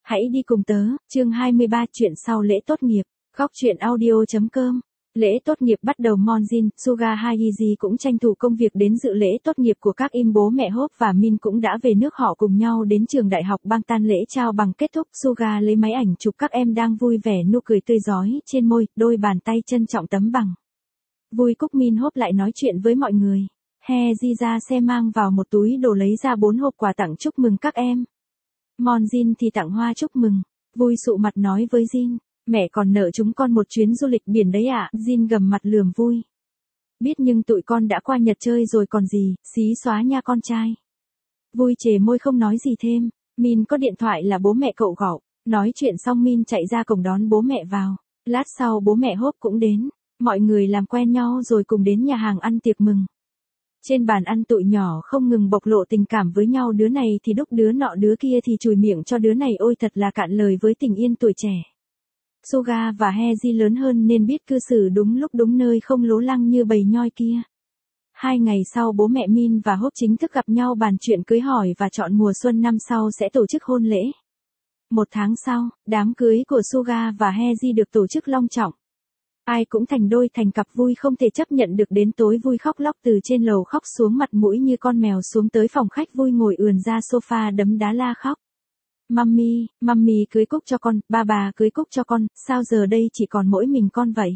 Hãy đi cùng tớ, chương 23 chuyện sau lễ tốt nghiệp, góc chuyện audio.com. Lễ tốt nghiệp bắt đầu, Monjin, Suga Haeji cũng tranh thủ công việc đến dự lễ tốt nghiệp của các im. Bố mẹ Hope và Min cũng đã về nước, họ cùng nhau đến trường đại học Bangtan. Lễ trao bằng kết thúc, Suga lấy máy ảnh chụp các em đang vui vẻ, nụ cười tươi rói trên môi, đôi bàn tay trân trọng tấm bằng. Vui cúc, Min Hope lại nói chuyện với mọi người. Haeji ra xe mang vào một túi đồ, lấy ra 4 hộp quà tặng chúc mừng các em. Monjin thì tặng hoa chúc mừng. Vui sụ mặt nói với Jin, mẹ còn nợ chúng con một chuyến du lịch biển đấy ạ. Jin gầm mặt lườm Vui. Biết, nhưng tụi con đã qua Nhật chơi rồi còn gì, xí xóa nha con trai. Vui chề môi không nói gì thêm. Min có điện thoại là bố mẹ cậu gọi. Nói chuyện xong Min chạy ra cổng đón bố mẹ vào. Lát sau bố mẹ Hope cũng đến. Mọi người làm quen nhau rồi cùng đến nhà hàng ăn tiệc mừng. Trên bàn ăn tụi nhỏ không ngừng bộc lộ tình cảm với nhau, đứa này thì đúc đứa nọ, đứa kia thì chùi miệng cho đứa này, ôi thật là cạn lời với tình yên tuổi trẻ. Suga và Haeji lớn hơn nên biết cư xử đúng lúc đúng nơi, không lố lăng như bầy nhoi kia. 2 ngày sau bố mẹ Min và Hope chính thức gặp nhau bàn chuyện cưới hỏi và chọn mùa xuân năm sau sẽ tổ chức hôn lễ. 1 tháng sau, đám cưới của Suga và Haeji được tổ chức long trọng. Ai cũng thành đôi thành cặp. Vui không thể chấp nhận được, đến tối Vui khóc lóc từ trên lầu khóc xuống, mặt mũi như con mèo, xuống tới phòng khách. Vui ngồi ườn ra sofa đấm đá la khóc. Mummy cưới cúc cho con, bà cưới cúc cho con, sao giờ đây chỉ còn mỗi mình con vậy?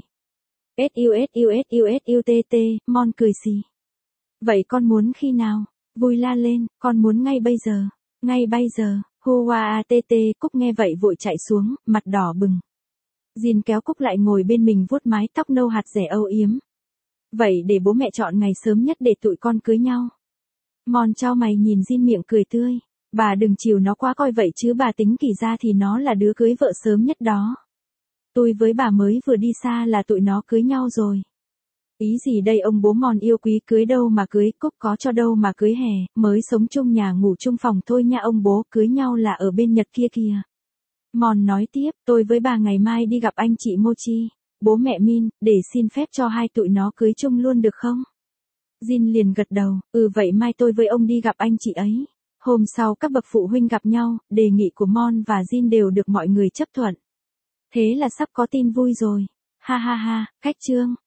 SUSUSUSUTT, Mon cười xì. Vậy con muốn khi nào? Vui la lên, con muốn ngay bây giờ, Hua ATT. Cúc nghe vậy vội chạy xuống, mặt đỏ bừng. Jin kéo Cúc lại ngồi bên mình, vuốt mái tóc nâu hạt rẻ âu yếm. Vậy để bố mẹ chọn ngày sớm nhất để tụi con cưới nhau. Mon chau mày nhìn Jin, miệng cười tươi. Bà đừng chiều nó quá coi vậy chứ, bà tính kỳ ra thì nó là đứa cưới vợ sớm nhất đó. Tôi với bà mới vừa đi xa là tụi nó cưới nhau rồi. Ý gì đây ông bố Mon yêu quý, cưới đâu mà cưới, Cúc có cho đâu mà cưới hè, mới sống chung nhà ngủ chung phòng thôi nha ông bố, cưới nhau là ở bên Nhật kia kìa. Mon nói tiếp, tôi với bà ngày mai đi gặp anh chị Mochi, bố mẹ Min, để xin phép cho hai tụi nó cưới chung luôn được không? Jin liền gật đầu, vậy mai tôi với ông đi gặp anh chị ấy. Hôm sau các bậc phụ huynh gặp nhau, đề nghị của Mon và Jin đều được mọi người chấp thuận. Thế là sắp có tin vui rồi. Ha ha ha, cách chương.